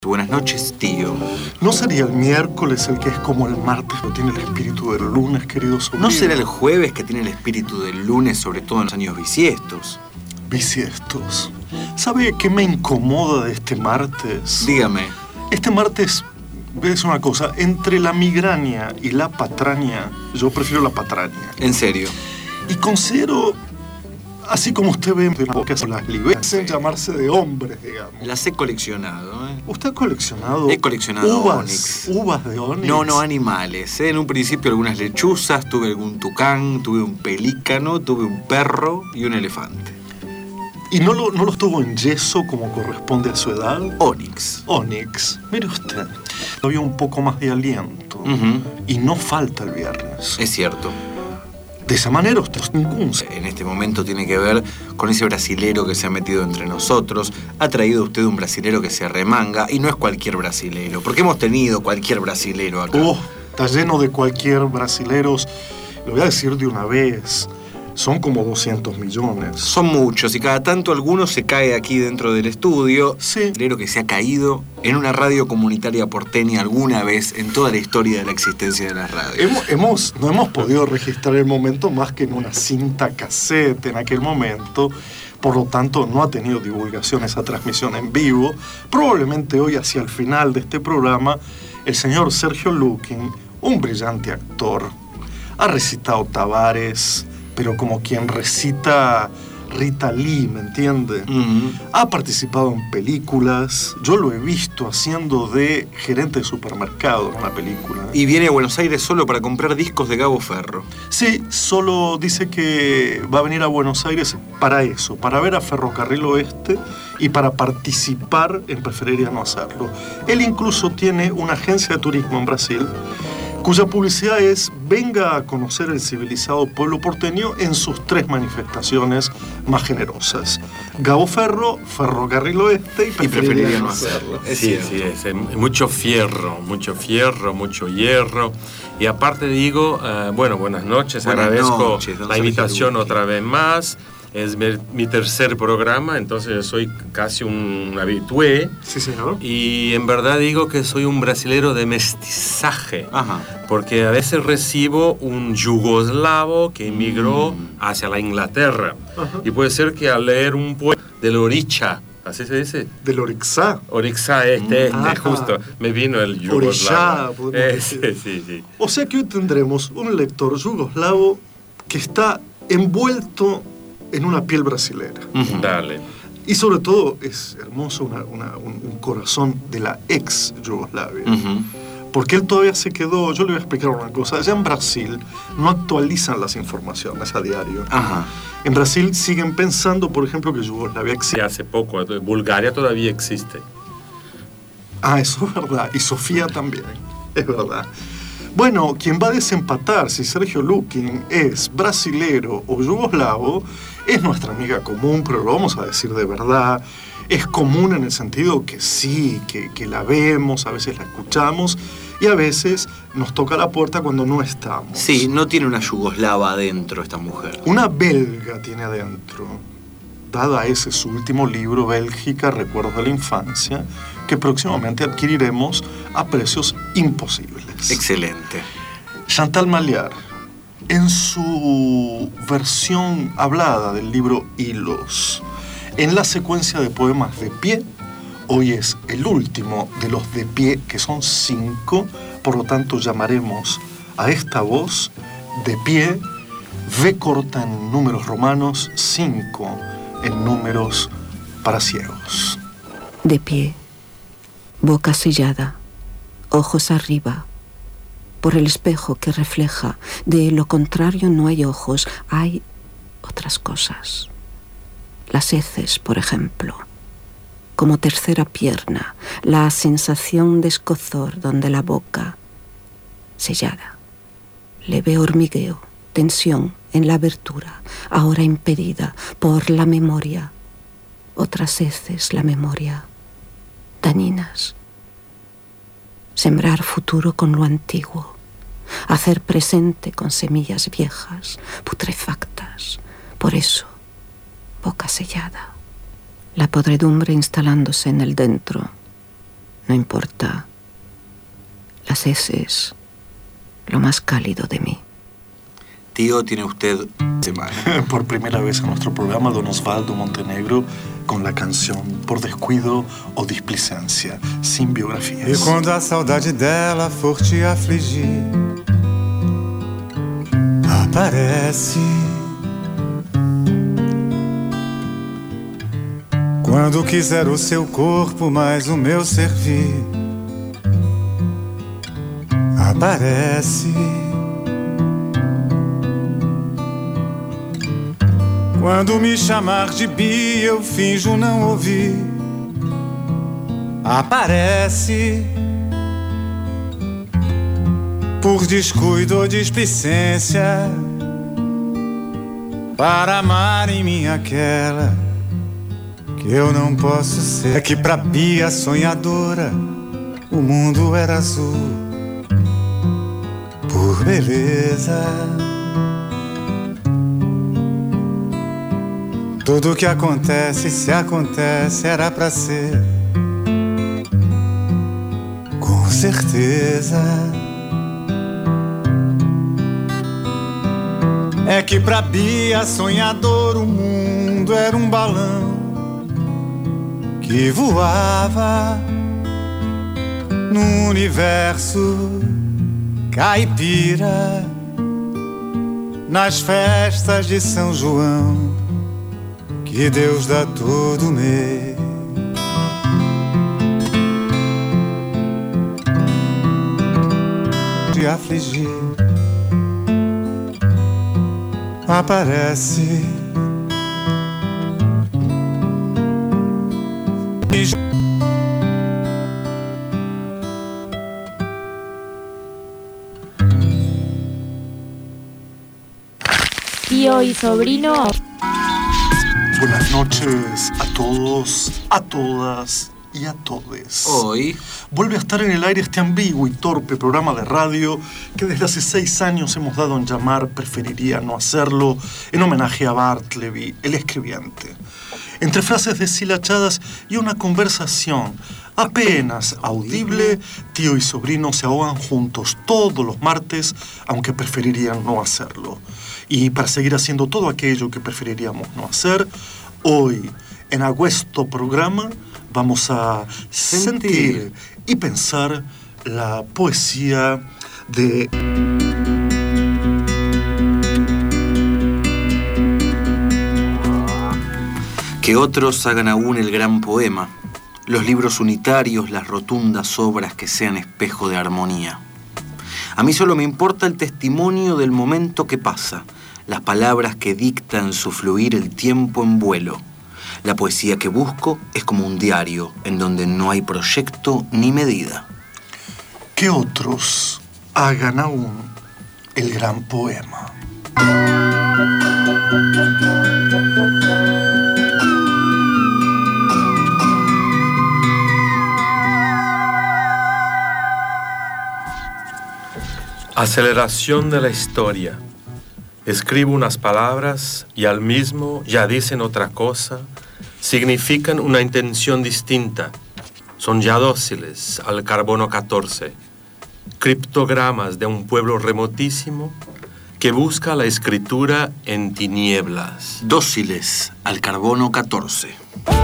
Buenas noches, tío. ¿No sería el miércoles el que es como el martes, pero tiene el espíritu del lunes, querido sobrino? ¿No será el jueves que tiene el espíritu del lunes, sobre todo en los años bisiestos? Bisiestos. ¿Sabe qué me incomoda de este martes? Dígame. Este martes, es una cosa, entre la migraña y la patraña, yo prefiero la patraña. ¿En serio? Y considero, así como usted ve que las liberas en llamarse de hombres, digamos. Las he coleccionado, ¿eh? ¿Usted ha coleccionado? He coleccionado uvas de onix. No, animales. En un principio algunas lechuzas, tuve algún tucán, tuve un pelícano, tuve un perro y un elefante. ¿Y no los tuvo en yeso como corresponde a su edad? Onix. Onix. Mire usted, había un poco más de aliento. Y no falta el viernes. Es cierto. De esa manera usted en este momento tiene que ver con ese brasilero que se ha metido entre nosotros. Ha traído usted un brasilero que se arremanga y no es cualquier brasilero, porque hemos tenido cualquier brasilero acá. Está lleno de cualquier brasileros. Lo voy a decir de una vez. Son como 200 millones. Son muchos y cada tanto alguno se cae aquí dentro del estudio. Sí. Brasilero que se ha caído en una radio comunitaria porteña alguna vez en toda la historia de la existencia de las radios. No hemos podido registrar el momento más que en una cinta cassette en aquel momento. Por lo tanto, no ha tenido divulgación esa transmisión en vivo. Probablemente hoy, hacia el final de este programa, el señor Sergio Lukin, un brillante actor, ha recitado Tavares, pero como quien recita Rita Lee, ¿me entiende? Ha participado en películas. Yo lo he visto haciendo de gerente de supermercado en una película. Y viene a Buenos Aires solo para comprar discos de Gabo Ferro. Sí, solo dice que va a venir a Buenos Aires para eso, para ver a Ferrocarril Oeste y para participar en Preferiría no hacerlo. Él incluso tiene una agencia de turismo en Brasil, cuya publicidad es: venga a conocer el civilizado pueblo porteño en sus 3 manifestaciones más generosas: Gabo Ferro, Ferrocarril Oeste y Preferiría no hacerlo. Sí, es mucho fierro, mucho hierro. Y aparte digo, buenas noches, agradezco la invitación otra vez más. Es mi tercer programa, entonces soy casi un habitué. Sí, señor. Y en verdad digo que soy un brasilero de mestizaje. Ajá. Porque a veces recibo un yugoslavo que emigró hacia la Inglaterra. Ajá. Y puede ser que al leer un poema del Oricha, ¿así se dice? Del Orixá. Orixá, justo. Me vino el yugoslavo. Orixá, podemos decir. Sí. O sea que hoy tendremos un lector yugoslavo que está envuelto en una piel brasilera. Dale. Y sobre todo es hermoso un corazón de la ex Yugoslavia. Porque él todavía se quedó. Yo le voy a explicar una cosa. Allá en Brasil no actualizan las informaciones a diario. Ajá. En Brasil siguen pensando, por ejemplo, que Yugoslavia existe. Sí, hace poco. Bulgaria todavía existe. Eso es verdad. Y Sofía también. Es verdad. Bueno, quien va a desempatar si Sergio Lukin es brasilero o yugoslavo es nuestra amiga común, pero lo vamos a decir de verdad. Es común en el sentido que sí, que la vemos, a veces la escuchamos y a veces nos toca la puerta cuando no estamos. Sí, no tiene una yugoslava adentro esta mujer. Una belga tiene adentro, dada ese su último libro, Bélgica, Recuerdos de la Infancia, que próximamente adquiriremos a precios imposibles. Excelente. Chantal Maliar, en su versión hablada del libro Hilos, en la secuencia de poemas de pie, hoy es el último de los de pie, que son 5, por lo tanto llamaremos a esta voz de pie, V corta en números romanos, 5 en números para ciegos. De pie, boca sellada, ojos arriba, por el espejo que refleja. De lo contrario no hay ojos, hay otras cosas. Las heces, por ejemplo, como tercera pierna, la sensación de escozor donde la boca, sellada, leve hormigueo, tensión en la abertura, ahora impedida por la memoria. Otras heces, la memoria, dañinas. Sembrar futuro con lo antiguo, hacer presente con semillas viejas, putrefactas. Por eso, boca sellada, la podredumbre instalándose en el dentro. no importa. Las heces, lo más cálido de mí. Tío, tiene usted semana. Por primera vez en nuestro programa, don Osvaldo Montenegro con la canción Por Descuido ou Displicência, sin biografías. E quando a saudade dela for te afligir, aparece. Quando quiser o seu corpo, mais o meu servir, aparece. Quando me chamar de bi, eu finjo não ouvir, aparece. Por descuido ou displicência, para amar em mim aquela que eu não posso ser. É que pra Bia sonhadora o mundo era azul, por beleza. Tudo que acontece, se acontece, era pra ser, com certeza. É que pra Bia sonhador o mundo era um balão que voava no universo caipira, nas festas de São João, que Deus dá todo mês. De afligir, aparece. Tío y sobrino. Buenas noches a todos, a todas y a todes. Hoy vuelve a estar en el aire este ambiguo y torpe programa de radio que desde hace 6 años hemos dado en llamar Preferiría no hacerlo, en homenaje a Bartleby, el escribiente. Entre frases deshilachadas y una conversación apenas audible, tío y sobrino se ahogan juntos todos los martes, aunque preferirían no hacerlo. Y para seguir haciendo todo aquello que preferiríamos no hacer, hoy, en Aguesto Programa, vamos a sentir y pensar la poesía de... Que otros hagan aún el gran poema, los libros unitarios, las rotundas obras que sean espejo de armonía. A mí solo me importa el testimonio del momento que pasa, las palabras que dictan su fluir el tiempo en vuelo. La poesía que busco es como un diario en donde no hay proyecto ni medida. Que otros hagan aún el gran poema. Aceleración de la historia. Escribo unas palabras y al mismo ya dicen otra cosa, significan una intención distinta, son ya dóciles al carbono 14, criptogramas de un pueblo remotísimo que busca la escritura en tinieblas. Dóciles al carbono 14.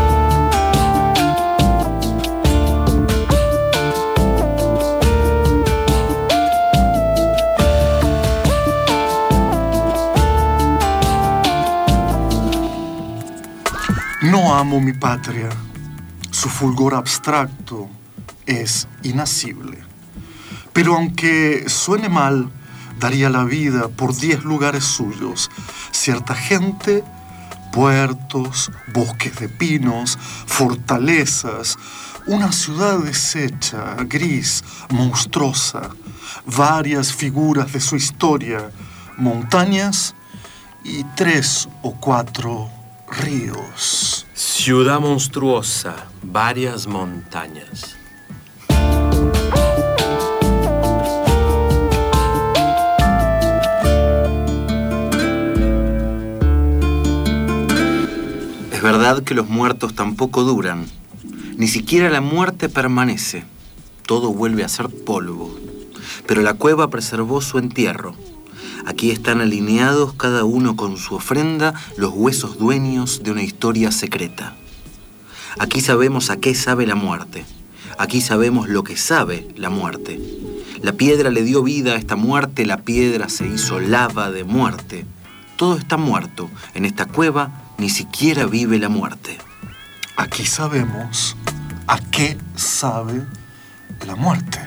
No amo mi patria. Su fulgor abstracto es inacible. Pero aunque suene mal, daría la vida por 10 lugares suyos. Cierta gente, puertos, bosques de pinos, fortalezas, una ciudad deshecha, gris, monstruosa, varias figuras de su historia, montañas y 3 o 4 ríos. Ciudad monstruosa, varias montañas. Es verdad que los muertos tampoco duran, ni siquiera la muerte permanece. todo vuelve a ser polvo. Pero la cueva preservó su entierro. Aquí están alineados cada uno con su ofrenda los huesos dueños de una historia secreta. Aquí sabemos a qué sabe la muerte. Aquí sabemos lo que sabe la muerte. La piedra le dio vida a esta muerte, la piedra se hizo lava de muerte. Todo está muerto. En esta cueva ni siquiera vive la muerte. Aquí sabemos a qué sabe la muerte.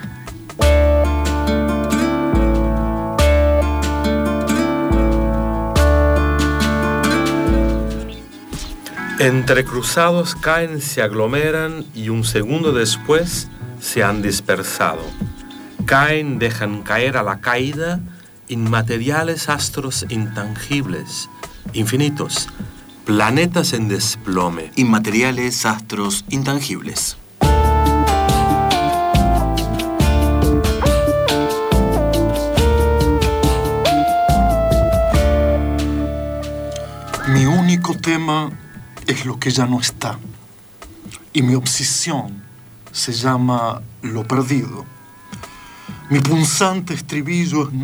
Entrecruzados caen, se aglomeran y un segundo después se han dispersado. Caen, dejan caer a la caída inmateriales astros intangibles, infinitos, planetas en desplome. Inmateriales astros intangibles. Mi único tema es lo que ya no está. Y mi obsesión se llama lo perdido. Mi punzante estribillo es...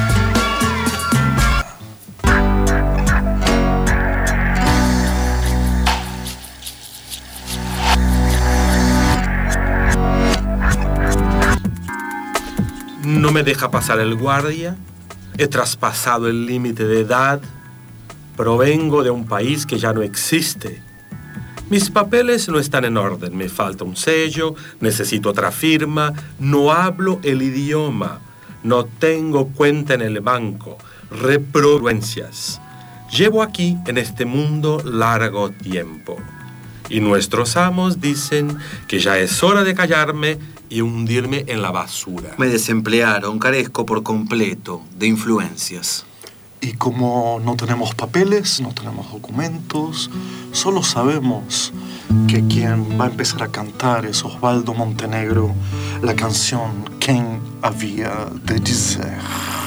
No me deja pasar el guardia. He traspasado el límite de edad. Provengo de un país que ya no existe. Mis papeles no están en orden. Me falta un sello, necesito otra firma, no hablo el idioma, no tengo cuenta en el banco, reproduencias. Llevo aquí, en este mundo, largo tiempo. Y nuestros amos dicen que ya es hora de callarme y hundirme en la basura. Me desemplearon, carezco por completo de influencias. Y como no tenemos papeles, no tenemos documentos, solo sabemos que quien va a empezar a cantar es Osvaldo Montenegro, la canción Quem Havia de Dizer.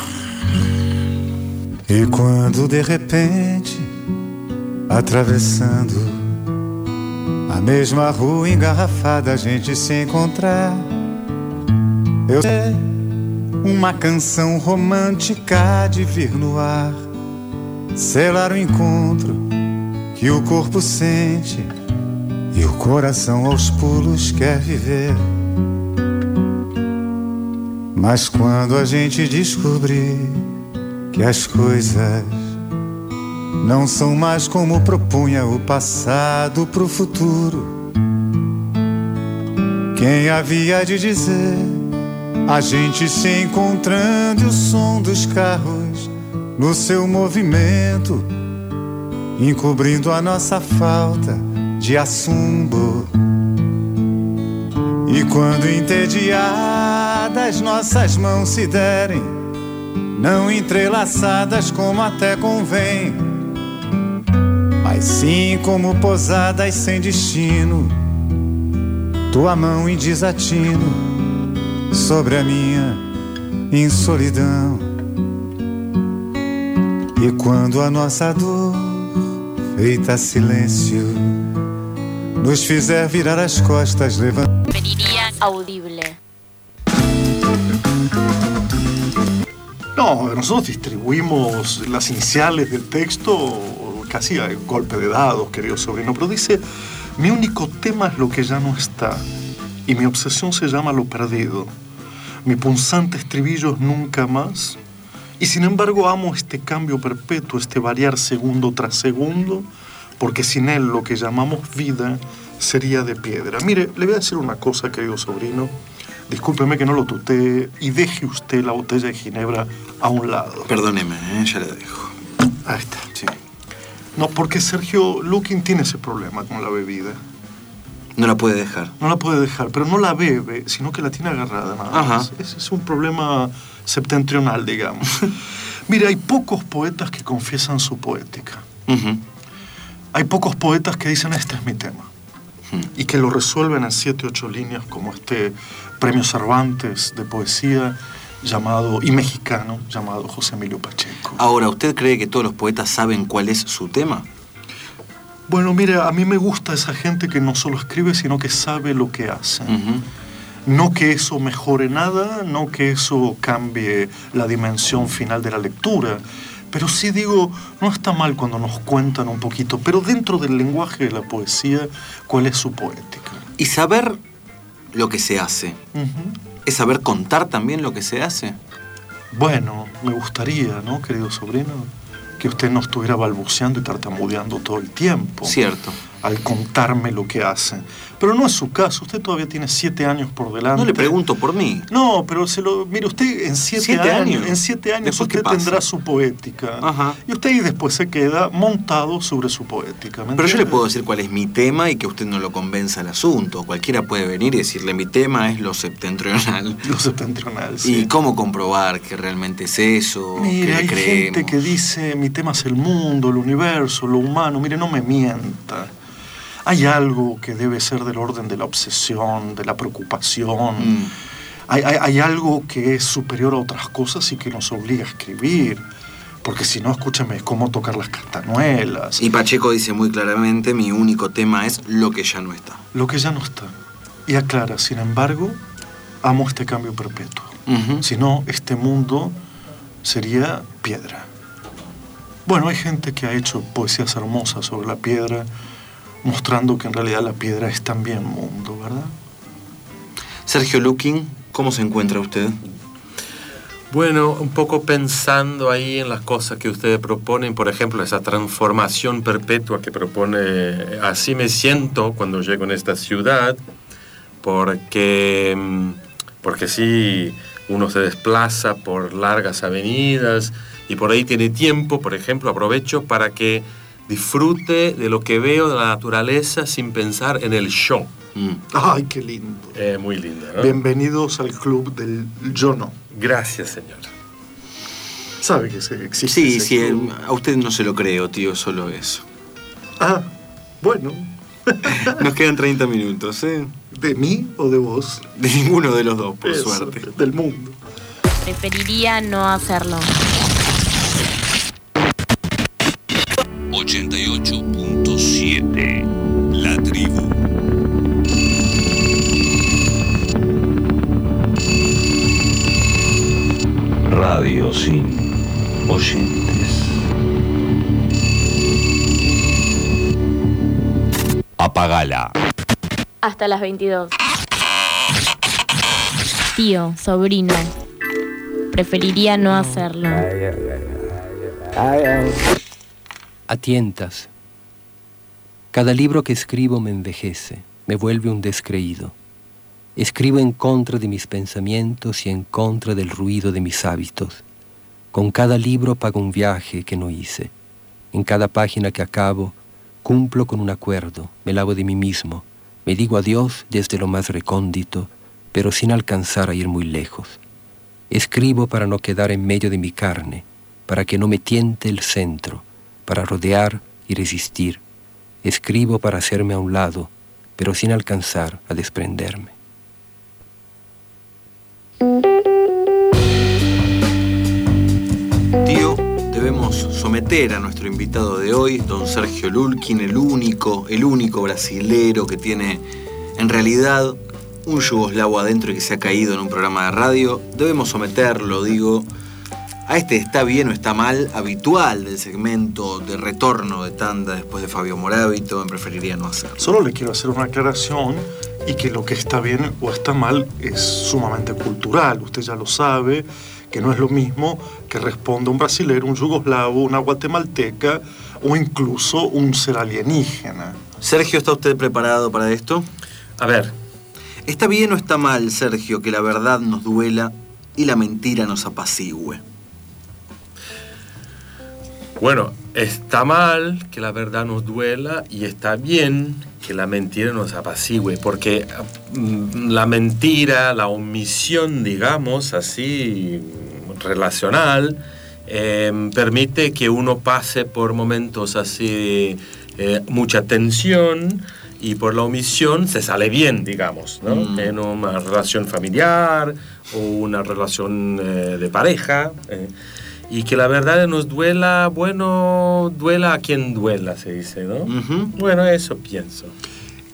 E quando de repente, atravessando a mesma rua engarrafada, a gente se encontrar, eu sei uma canção romântica de vir no ar, selar o encontro que o corpo sente e o coração aos pulos quer viver. Mas quando a gente descobrir que as coisas não são mais como propunha o passado pro futuro, quem havia de dizer? A gente se encontrando e o som dos carros no seu movimento, encobrindo a nossa falta de assunto. E quando entediadas nossas mãos se derem, não entrelaçadas como até convém, mas sim como posadas sem destino, tua mão em desatino sobre a minha em solidão. E quando a nossa dor, feita silêncio, nos fizer virar as costas, levantando audible. No, nosotros distribuimos las iniciales del texto casi a golpe de dados, querido sobrino, pero dice: mi único tema es lo que ya no está. Y mi obsesión se llama lo perdido. Mi punzante estribillo es nunca más. Y sin embargo amo este cambio perpetuo, este variar segundo tras segundo, porque sin él lo que llamamos vida sería de piedra. Mire, le voy a decir una cosa, querido sobrino. Discúlpeme que no lo tutee y deje usted la botella de ginebra a un lado. Perdóneme, ya la dejo. Ahí está. Sí. No, porque Sergio Lukin tiene ese problema con la bebida. No la puede dejar. No la puede dejar, pero no la bebe, sino que la tiene agarrada nada más. Ese es un problema septentrional, digamos. Mira, hay pocos poetas que confiesan su poética. Hay pocos poetas que dicen: este es mi tema. Y que lo resuelven en 7, 8 líneas, como este premio Cervantes de poesía llamado, y mexicano, llamado José Emilio Pacheco. Ahora, ¿usted cree que todos los poetas saben cuál es su tema? Bueno, mire, a mí me gusta esa gente que no solo escribe, sino que sabe lo que hace. No que eso mejore nada, no que eso cambie la dimensión final de la lectura, pero sí digo, no está mal cuando nos cuentan un poquito, pero dentro del lenguaje de la poesía, ¿cuál es su poética? Y saber lo que se hace. ¿Es saber contar también lo que se hace? Bueno, me gustaría, ¿no, querido sobrino? Que usted no estuviera balbuceando y tartamudeando todo el tiempo. Cierto. Al contarme lo que hace. Pero no es su caso. Usted todavía tiene 7 años por delante. No le pregunto por mí. No, pero mire, usted en 7 años. En 7 años usted tendrá su poética. Ajá. Y usted ahí después se queda montado sobre su poética. Pero yo le puedo decir cuál es mi tema y que usted no lo convenza el asunto. Cualquiera puede venir y decirle, mi tema es lo septentrional. Lo septentrional, sí. ¿Y cómo comprobar que realmente es eso? Mire, hay creemos? gente que dice, mi tema es el mundo, el universo, lo humano. Mire, no me mienta. Hay algo que debe ser del orden de la obsesión, de la preocupación. Hay algo que es superior a otras cosas y que nos obliga a escribir. Porque si no, escúchame, es como tocar las castañuelas. Y Pacheco dice muy claramente, mi único tema es lo que ya no está. Lo que ya no está. Y aclara, sin embargo, amo este cambio perpetuo. Si no, este mundo sería piedra. Bueno, hay gente que ha hecho poesías hermosas sobre la piedra, mostrando que en realidad la piedra es también mundo, ¿verdad? Sergio Lukin, ¿cómo se encuentra usted? Bueno, un poco pensando ahí en las cosas que ustedes proponen, por ejemplo, esa transformación perpetua que propone, así me siento cuando llego en esta ciudad, porque sí, uno se desplaza por largas avenidas y por ahí tiene tiempo, por ejemplo, aprovecho para que disfrute de lo que veo de la naturaleza sin pensar en el show. ¡Ay, qué lindo! Muy lindo, ¿no? Bienvenidos al club del yo no. Gracias, señor. ¿Sabe que existe? Sí, a usted no se lo creo, tío, solo eso. Ah, bueno. Nos quedan 30 minutos, ¿eh? ¿De mí o de vos? De ninguno de los dos, por Eso, suerte. Del mundo. Preferiría no hacerlo. 88.7 La Tribu. Radio sin oyentes. Apagala. Hasta las 22. Tío, sobrino. Preferiría no hacerlo. A tientas. Cada libro que escribo me envejece, me vuelve un descreído. Escribo en contra de mis pensamientos y en contra del ruido de mis hábitos. Con cada libro pago un viaje que no hice. En cada página que acabo, cumplo con un acuerdo, me lavo de mí mismo, me digo adiós desde lo más recóndito, pero sin alcanzar a ir muy lejos. Escribo para no quedar en medio de mi carne, para que no me tiente el centro, para rodear y resistir. Escribo para hacerme a un lado, pero sin alcanzar a desprenderme. Tío, debemos someter a nuestro invitado de hoy, don Sergio Lukin, el único brasilero que tiene en realidad un yugoslavo adentro y que se ha caído en un programa de radio. Debemos someterlo, digo, a este está bien o está mal habitual del segmento de retorno de tanda después de Fabio Moravito. Preferiría no hacerlo. Solo le quiero hacer una aclaración y que lo que está bien o está mal es sumamente cultural. Usted ya lo sabe, que no es lo mismo que responda un brasilero, un yugoslavo, una guatemalteca o incluso un ser alienígena. Sergio, ¿está usted preparado para esto? A ver. ¿Está bien o está mal, Sergio, que la verdad nos duela y la mentira nos apacigüe? Bueno, está mal que la verdad nos duela y está bien que la mentira nos apacigüe, porque la mentira, la omisión, digamos, así, relacional, permite que uno pase por momentos así, mucha tensión, y por la omisión se sale bien, digamos, ¿no? En una relación familiar o una relación de pareja. Y que la verdad nos duela, bueno, duela a quien duela, se dice, ¿no? Bueno, eso pienso.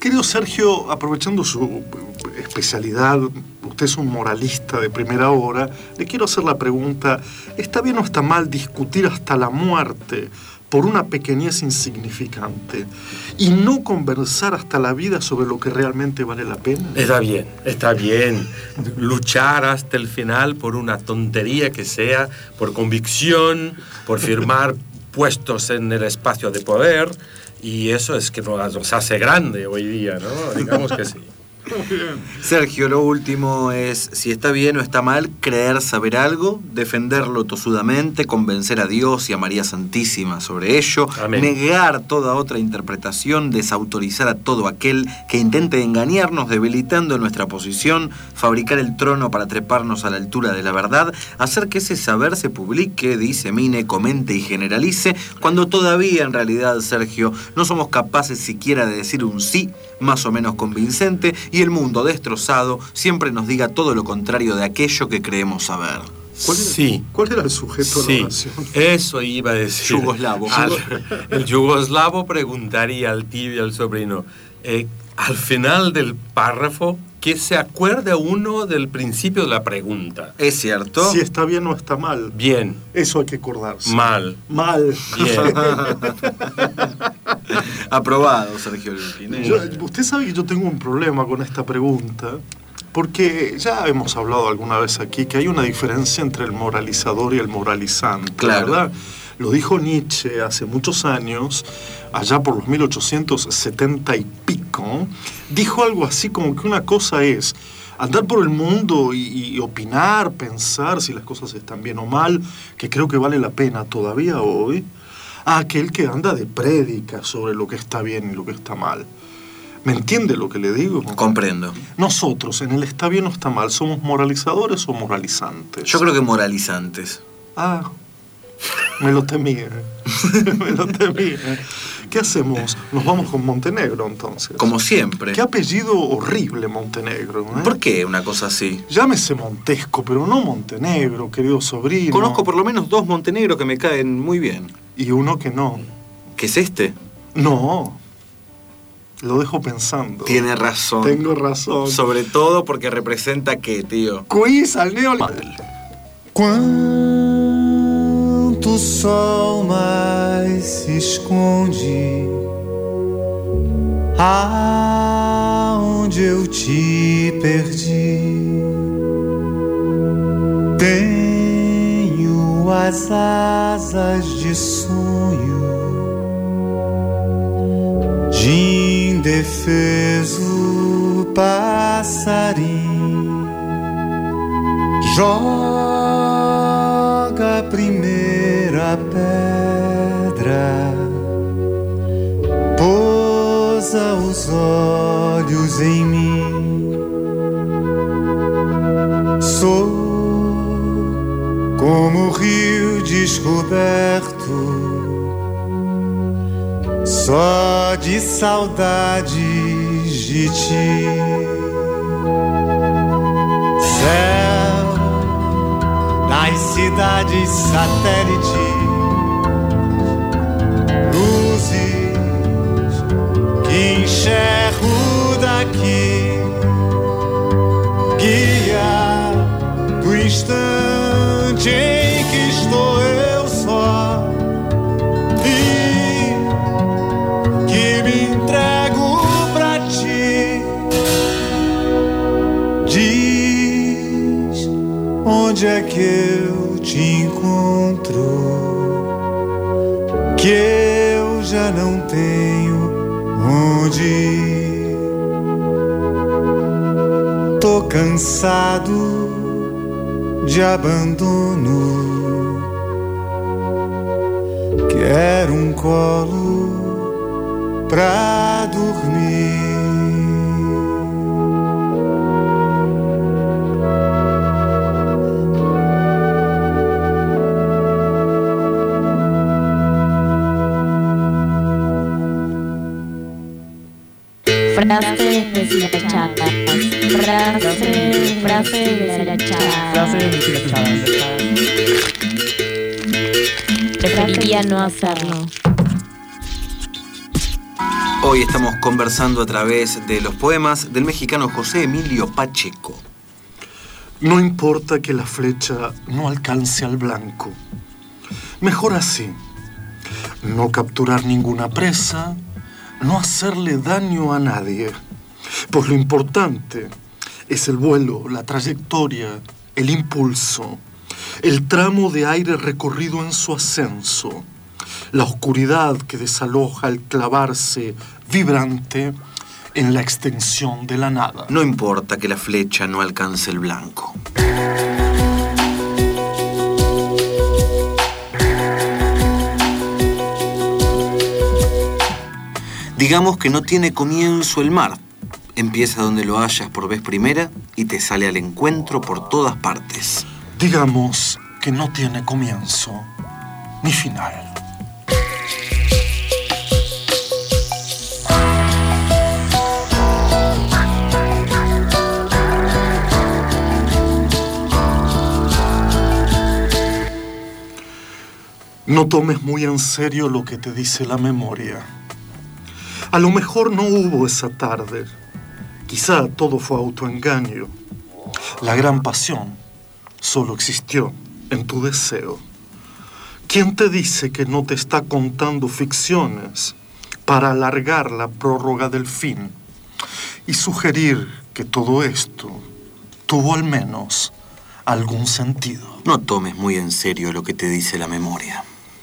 Querido Sergio, aprovechando su especialidad, usted es un moralista de primera hora, le quiero hacer la pregunta, ¿está bien o está mal discutir hasta la muerte por una pequeñez insignificante y no conversar hasta la vida sobre lo que realmente vale la pena? Está bien. Luchar hasta el final por una tontería que sea, por convicción, por firmar puestos en el espacio de poder, y eso es que nos hace grande hoy día, ¿no? Digamos que sí. Sergio, lo último es si está bien o está mal creer saber algo, defenderlo tosudamente, convencer a Dios y a María Santísima sobre ello, Amén. Negar toda otra interpretación, desautorizar a todo aquel que intente engañarnos, debilitando nuestra posición, fabricar el trono para treparnos a la altura de la verdad, hacer que ese saber se publique, disemine, comente y generalice, cuando todavía en realidad, Sergio, no somos capaces siquiera de decir un sí más o menos convincente, y el mundo destrozado siempre nos diga todo lo contrario de aquello que creemos saber. ¿Cuál era el sujeto de la oración? Eso iba a decir. Yugoslavo. El yugoslavo preguntaría al tío y al sobrino, al final del párrafo, que se acuerde uno del principio de la pregunta. ¿Es cierto? Si está bien o está mal. Bien. Eso hay que acordarse. Mal. Bien. Aprobado, Sergio Luquín. Usted sabe que yo tengo un problema con esta pregunta, porque ya hemos hablado alguna vez aquí que hay una diferencia entre el moralizador y el moralizante, claro. ¿verdad? Lo dijo Nietzsche hace muchos años, allá por los 1870 y pico, dijo algo así como que una cosa es andar por el mundo y opinar, pensar si las cosas están bien o mal, que creo que vale la pena todavía hoy, a aquel que anda de prédica sobre lo que está bien y lo que está mal. ¿Me entiende lo que le digo? Comprendo. Nosotros, en el está bien o está mal, ¿somos moralizadores o moralizantes? Yo creo que moralizantes. Ah, me lo temía. Me lo temía. ¿Qué hacemos? Nos vamos con Montenegro, entonces. Como siempre. Qué apellido horrible, Montenegro, ¿eh? ¿Por qué una cosa así? Llámese Montesco, pero no Montenegro, querido sobrino. Conozco por lo menos 2 Montenegro que me caen muy bien. Y uno que no. ¿Qué es este? No. Lo dejo pensando. Tiene razón. Tengo razón. Sobre todo porque representa ¿qué, tío? Quiz al neoliberal. Quanto sol mais se esconde aonde eu te perdi. Tenho as asas de sonho de indefeso passarinho. Joga a primeira pedra, pousa os olhos em mim. Sou como o rio descoberto, só de saudades de ti. Céu das cidades satélite, luzes que enxergo daqui, guia do instante em que estou eu só e que me entrego pra ti. Diz onde é que eu te encontro, que eu já não tenho onde ir. Tô cansado de abandono, quero um colo pra dormir. Frases deshilachadas. Frases deshilachadas. Preferiría no hacerlo. Hoy estamos conversando a través de los poemas del mexicano José Emilio Pacheco. No importa que la flecha no alcance al blanco. Mejor así. No capturar ninguna presa, no hacerle daño a nadie. Pues lo importante es el vuelo, la trayectoria, el impulso, el tramo de aire recorrido en su ascenso, la oscuridad que desaloja al clavarse vibrante en la extensión de la nada. No importa que la flecha no alcance el blanco. Digamos que no tiene comienzo el mar. Empieza donde lo hallas por vez primera y te sale al encuentro por todas partes. Digamos que no tiene comienzo ni final. No tomes muy en serio lo que te dice la memoria. A lo mejor no hubo esa tarde. Quizá todo fue autoengaño. La gran pasión solo existió en tu deseo. ¿Quién te dice que no te está contando ficciones para alargar la prórroga del fin y sugerir que todo esto tuvo al menos algún sentido? No tomes muy en serio lo que te dice la memoria.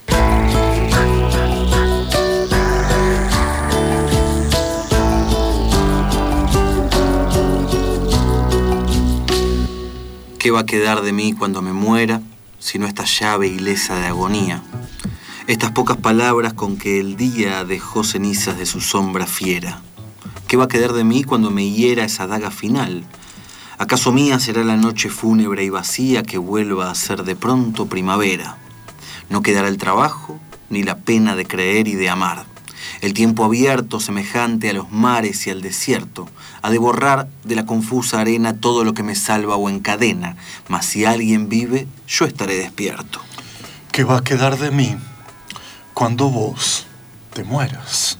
¿Qué va a quedar de mí cuando me muera, sino esta llave ilesa de agonía? Estas pocas palabras con que el día dejó cenizas de su sombra fiera. ¿Qué va a quedar de mí cuando me hiera esa daga final? ¿Acaso mía será la noche fúnebre y vacía que vuelva a ser de pronto primavera? No quedará el trabajo, ni la pena de creer y de amar. El tiempo abierto, semejante a los mares y al desierto, ha de borrar de la confusa arena todo lo que me salva o encadena, mas si alguien vive, yo estaré despierto. ¿Qué va a quedar de mí cuando vos te mueras?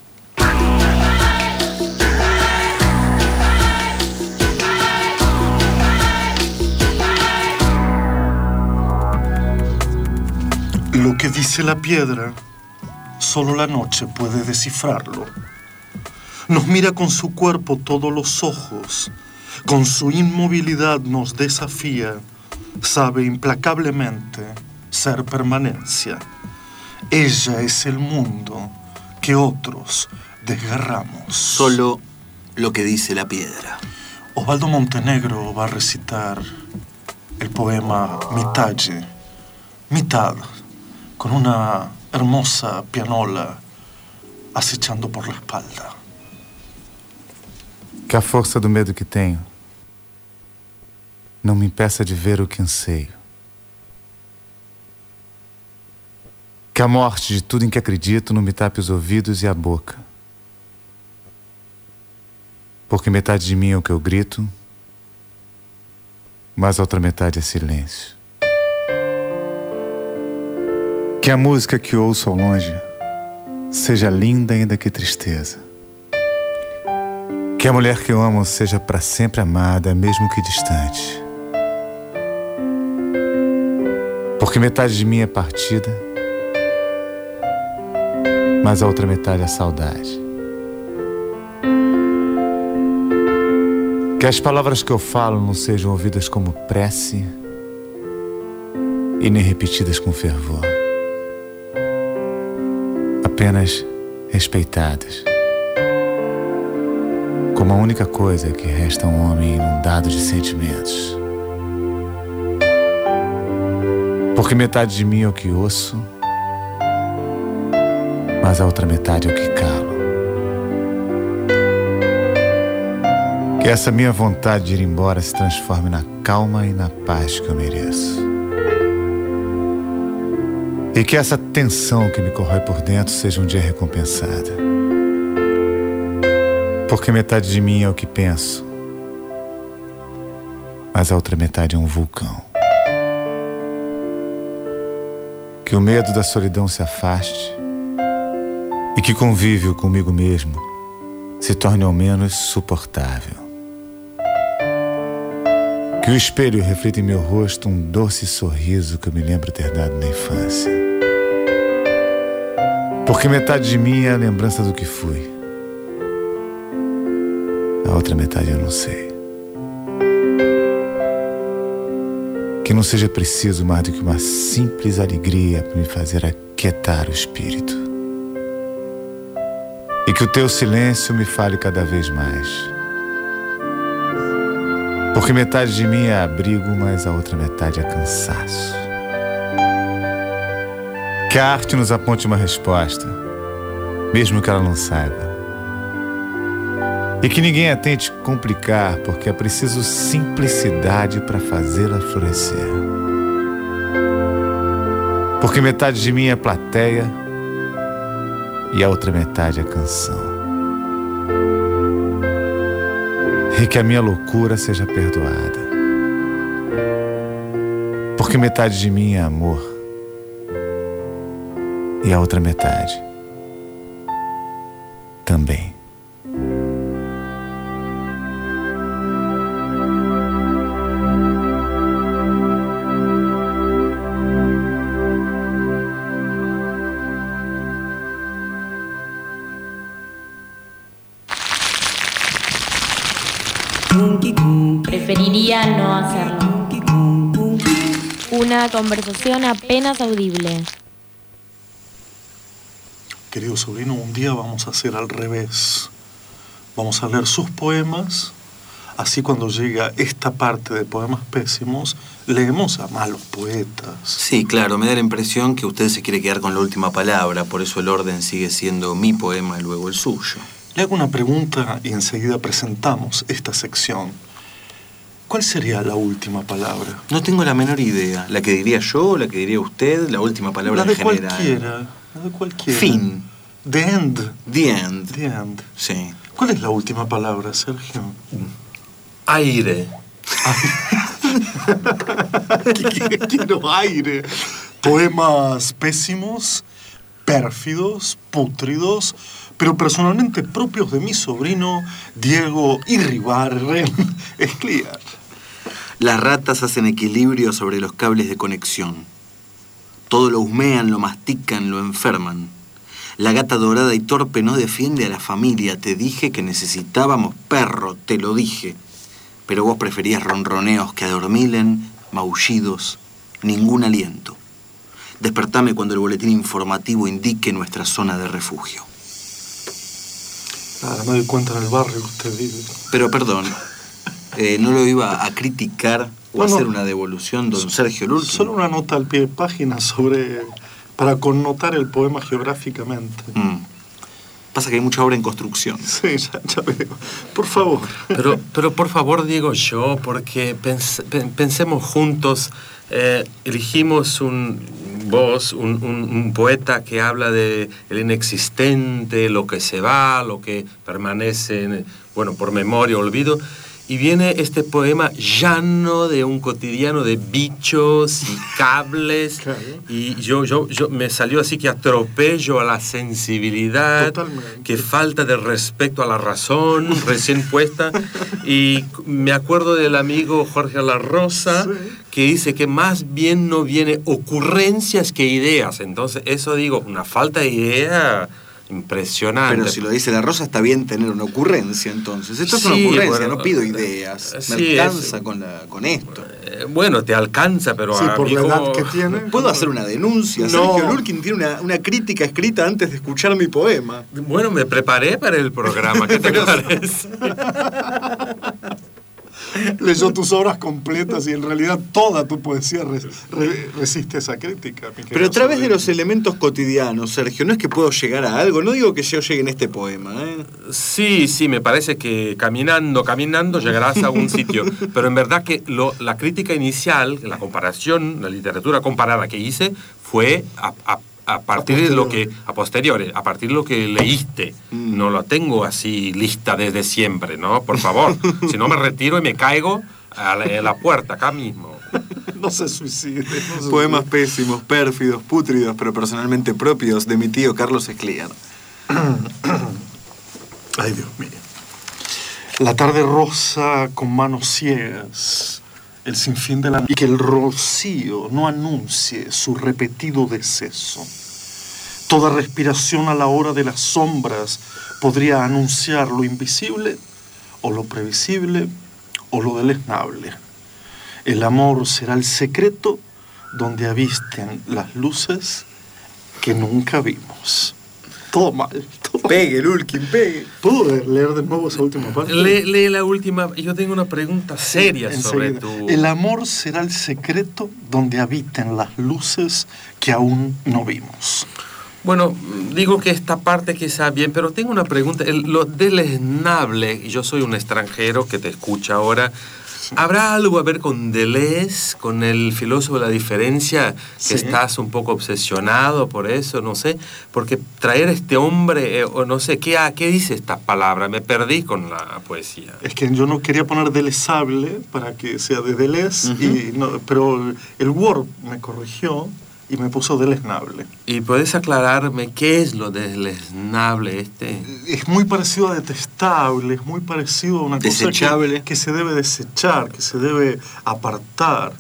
Lo que dice la piedra, solo la noche puede descifrarlo. Nos mira con su cuerpo todos los ojos, con su inmovilidad nos desafía, sabe implacablemente ser permanencia. Ella es el mundo que otros desgarramos. Solo lo que dice la piedra. Osvaldo Montenegro va a recitar el poema Mitalle, mitad, con una hermosa pianola acechando por la espalda. Que a força do medo que tenho não me impeça de ver o que anseio. Que a morte de tudo em que acredito não me tape os ouvidos e a boca. Porque metade de mim é o que eu grito, mas a outra metade é silêncio. Que a música que ouço ao longe seja linda ainda que tristeza. Que a mulher que eu amo seja para sempre amada, mesmo que distante. Porque metade de mim é partida, mas a outra metade é saudade. Que as palavras que eu falo não sejam ouvidas como prece e nem repetidas com fervor. Apenas respeitadas, como a única coisa que resta a um homem inundado de sentimentos. Porque metade de mim é o que ouço, mas a outra metade é o que calo. Que essa minha vontade de ir embora se transforme na calma e na paz que eu mereço. E que essa tensão que me corrói por dentro seja um dia recompensada. Porque metade de mim é o que penso, mas a outra metade é um vulcão. Que o medo da solidão se afaste e que convívio comigo mesmo se torne ao menos suportável. Que o espelho reflita em meu rosto um doce sorriso que eu me lembro ter dado na infância. Porque metade de mim é a lembrança do que fui. A outra metade eu não sei. Que não seja preciso mais do que uma simples alegria para me fazer aquietar o espírito. E que o teu silêncio me fale cada vez mais. Porque metade de mim é abrigo, mas a outra metade é cansaço. Que a arte nos aponte uma resposta, mesmo que ela não saiba. E que ninguém a tente complicar, porque é preciso simplicidade para fazê-la florescer. Porque metade de mim é plateia e a outra metade é canção. E que a minha loucura seja perdoada. Porque metade de mim é amor e a outra metade também. Preferiría no hacerlo. Una conversación apenas audible. Querido sobrino, un día vamos a hacer al revés. Vamos a leer sus poemas, así cuando llega esta parte de poemas pésimos, leemos a malos poetas. Sí, claro, me da la impresión que usted se quiere quedar con la última palabra, por eso el orden sigue siendo mi poema y luego el suyo. Le hago una pregunta y enseguida presentamos esta sección. ¿Cuál sería la última palabra? No tengo la menor idea. ¿La que diría yo, la que diría usted, la última palabra en general? La de cualquiera. Fin. The end. The end. The end. Sí. ¿Cuál es la última palabra, Sergio? Aire. Quiero aire. Poemas pésimos, pérfidos, pútridos, pero personalmente propios de mi sobrino Diego Iribarren Escliar. Las ratas hacen equilibrio sobre los cables de conexión. Todo lo husmean, lo mastican, lo enferman. La gata dorada y torpe no defiende a la familia. Te dije que necesitábamos perro, te lo dije. Pero vos preferías ronroneos que adormilen, maullidos, ningún aliento. Despertame cuando el boletín informativo indique nuestra zona de refugio. Nada, me doy cuenta en el barrio que usted vive. Pero perdón, no lo iba a criticar o hacer una devolución, don Sergio Lulkin. Solo una nota al pie de página para connotar el poema geográficamente. Pasa que hay mucha obra en construcción. Sí, ya veo. Por favor. Pero por favor, digo yo, porque pensemos juntos, elegimos un poeta que habla de el inexistente, lo que se va, lo que permanece, bueno, por memoria, olvido. Y viene este poema llano de un cotidiano de bichos y cables. Claro. Y yo me salió así que atropello a la sensibilidad. Totalmente. Que falta de respeto a la razón recién puesta. Y me acuerdo del amigo Jorge La Rosa, sí, que dice que más bien no viene ocurrencias que ideas. Entonces eso digo, una falta de idea impresionante. Pero si lo dice La Rosa, está bien tener una ocurrencia, entonces. Esto es una ocurrencia, bueno, no pido ideas. Me alcanza con esto. Bueno, te alcanza, pero sí, por la edad que tiene. ¿Puedo hacer una denuncia? No. Sergio Lulkin tiene una crítica escrita antes de escuchar mi poema. Bueno, me preparé para el programa. ¿Qué te parece? Leyó tus obras completas y en realidad toda tu poesía resiste esa crítica. Pero a través de los elementos cotidianos, Sergio, no es que puedo llegar a algo. No digo que yo llegue en este poema, ¿eh? Sí, me parece que caminando llegarás a un sitio. Pero en verdad que la crítica inicial, la comparación, la literatura comparada que hice, fue a partir de lo que, a posteriori, a partir de lo que leíste. No lo tengo así lista desde siempre, ¿no? Por favor, si no me retiro y me caigo a la puerta acá mismo. No se suicide. Poemas pésimos, pérfidos, pútridos, pero personalmente propios de mi tío Carlos Escliar. Ay, Dios mío. La tarde rosa con manos ciegas, el sinfín de la... Y que el rocío no anuncie su repetido deceso. Toda respiración a la hora de las sombras podría anunciar lo invisible, o lo previsible, o lo deleznable. El amor será el secreto donde avisten las luces que nunca vimos. Todo mal. Todo pegue, Lulkin, pegue. ¿Puedo leer de nuevo esa última parte? Lee la última. Yo tengo una pregunta seria sobre tu... El amor será el secreto donde habiten las luces que aún no vimos. Bueno, digo que esta parte quizá bien, pero tengo una pregunta. Lo deleznable, y yo soy un extranjero que te escucha ahora, ¿habrá algo a ver con Deleuze, con el filósofo de la diferencia, que estás un poco obsesionado por eso? No sé, porque traer a este hombre, o no sé, ¿qué dice esta palabra? Me perdí con la poesía. Es que yo no quería poner deleznable para que sea de Deleuze, pero el Word me corrigió y me puso deleznable. ¿Y puedes aclararme qué es lo deleznable este? Es muy parecido a detestable, es muy parecido a una desechable. Cosa que se debe desechar, que se debe apartar.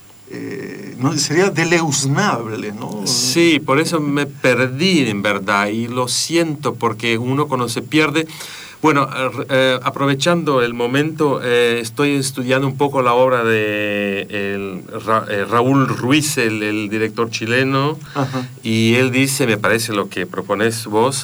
No, sería deleuznable, ¿no? Sí, por eso me perdí en verdad, y lo siento porque uno cuando se pierde... Bueno, aprovechando el momento, estoy estudiando un poco la obra de Raúl Ruiz, el director chileno. Ajá. Y él dice, me parece lo que propones vos,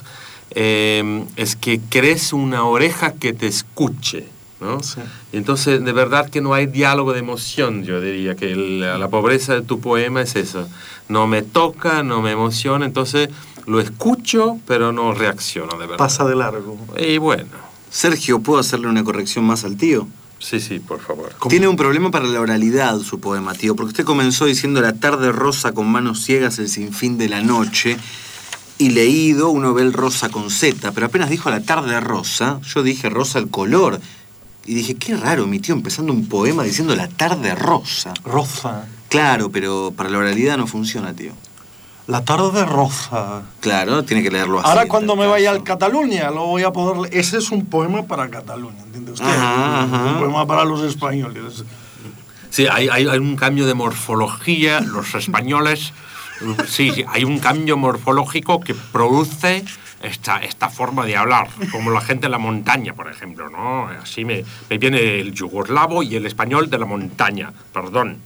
es que crees una oreja que te escuche, ¿no? Sí. Entonces, de verdad que no hay diálogo de emoción, yo diría que la pobreza de tu poema es eso. No me toca, no me emociona, entonces... Lo escucho, pero no reacciono, de verdad. Pasa de largo. Y bueno. Sergio, ¿puedo hacerle una corrección más al tío? Sí, por favor. Tiene un problema para la oralidad su poema, tío, porque usted comenzó diciendo la tarde rosa con manos ciegas, el sinfín de la noche, y leído uno ve el rosa con Z, pero apenas dijo la tarde rosa, yo dije rosa el color. Y dije, qué raro, mi tío empezando un poema diciendo la tarde rosa. Rosa. Claro, pero para la oralidad no funciona, tío. La tarde rosa. Claro, tiene que leerlo así. Ahora cuando me vaya a Cataluña lo voy a poder leer. Ese es un poema para Cataluña, ¿entiende usted? Ajá. Un poema para los españoles. Sí, hay un cambio de morfología. Los españoles, sí, hay un cambio morfológico que produce esta forma de hablar, como la gente de la montaña, por ejemplo, ¿no? Así me viene el yugoslavo y el español de la montaña, perdón.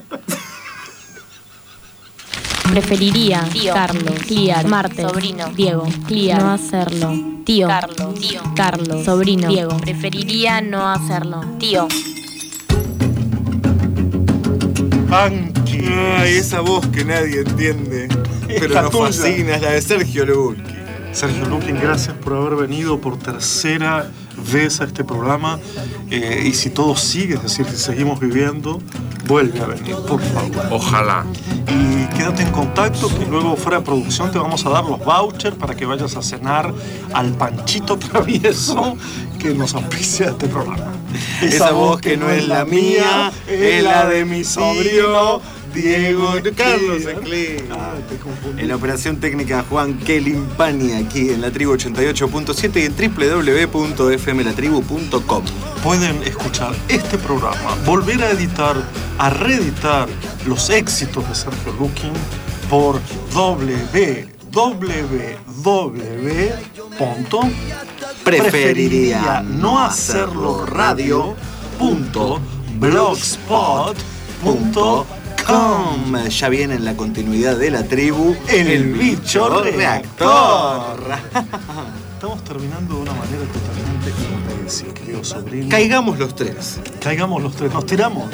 Preferiría tío, Carlos, Cliar, Marte, sobrino, Diego, Cliar, no hacerlo, tío, Carlos, sobrino, Diego, preferiría no hacerlo, tío. Panqui. Ay, esa voz que nadie entiende, pero nos fascina, es la de Sergio Lulkin. Sergio Lulkin, gracias por haber venido por tercera vez a este programa. Y si todo sigue, es decir, si seguimos viviendo, vuelve a venir, por favor. Ojalá. Y quédate en contacto, que luego fuera de producción te vamos a dar los vouchers para que vayas a cenar al Panchito Travieso que nos auspicia este programa. Esa voz que no es la mía, es la de mi sobrino Diego Carlos Enclé. En la operación técnica Juan Kelimpani, aquí en La Tribu 88.7 y en www.fmlatribu.com. Pueden escuchar este programa, volver a editar, a reeditar los éxitos de Sergio Lulkin por www.preferiría no hacerlo radio.blogspot.com. Ya viene en la continuidad de La Tribu el bicho reactor. Estamos terminando de una manera totalmente imbécil, querido sobrino. Caigamos los tres. Nos tiramos.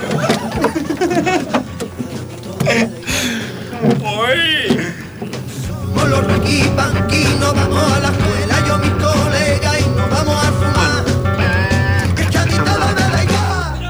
Con los Ricky Panqui nos vamos a la escuela, yo mis colegas y nos vamos a fumar. Que chanita va de la igual.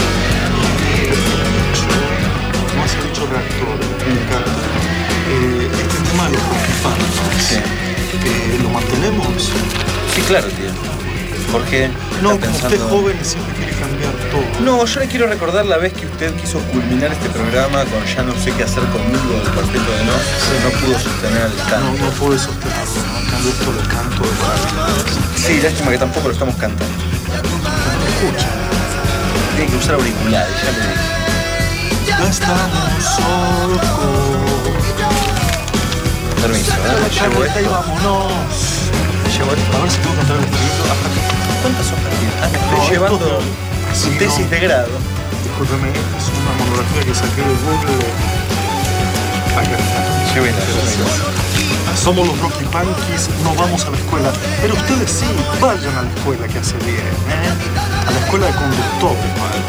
No has dicho reactor, me encanta. Este tema de los Ricky Panqui, ¿lo mantenemos? Sí, claro, tío. Jorge, No, está como usted es joven y siempre quiere cambiar todo. No, yo le quiero recordar la vez que usted quiso culminar este programa con Ya no sé qué hacer conmigo del Cuarteto de Nos. No pudo sostener el canto. No pude sostenerlo, ¿no? En cambio esto del canto de radio. Sí, lástima que tampoco lo estamos cantando. Escucha. Tiene que usar auriculares, ya le dije. Ya estamos solos. Permiso, llevo esto. Y vámonos. Llevo esto. A ver si puedo cantar el escrito. ¿Cuántas hojas tiene? Me estoy llevando su tesis de grado. Discúlpeme, es una monografía que saqué de Google. Acá está. Llévela. Somos los Rocky Punkies, no vamos a la escuela. Pero ustedes sí, vayan a la escuela que hace bien, ¿eh? A la escuela de conductores, vayan.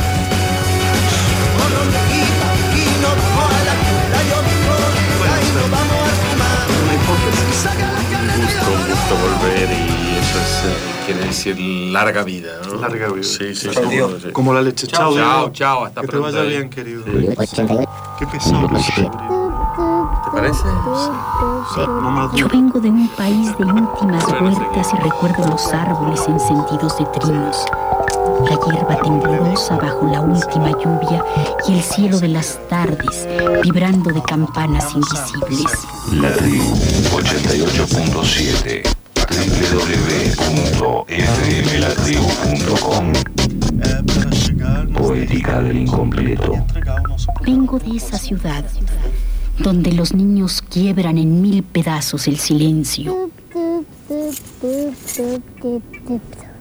Un gusto volver y eso es, quiere decir larga vida, ¿no? Larga vida. Sí. Como la leche. Chao, hasta que pronto. te vaya bien, querido. Sí. Qué pesado que soy. ¿Te parece? Yo vengo de un país de íntimas huertas y recuerdo los árboles encendidos de trinos, la hierba temblorosa bajo la última lluvia y el cielo de las tardes vibrando de campanas invisibles. La Tribu 88.7 www.fmlatribu.com. Poética del incompleto. Vengo de esa ciudad donde los niños quiebran en 1000 pedazos el silencio.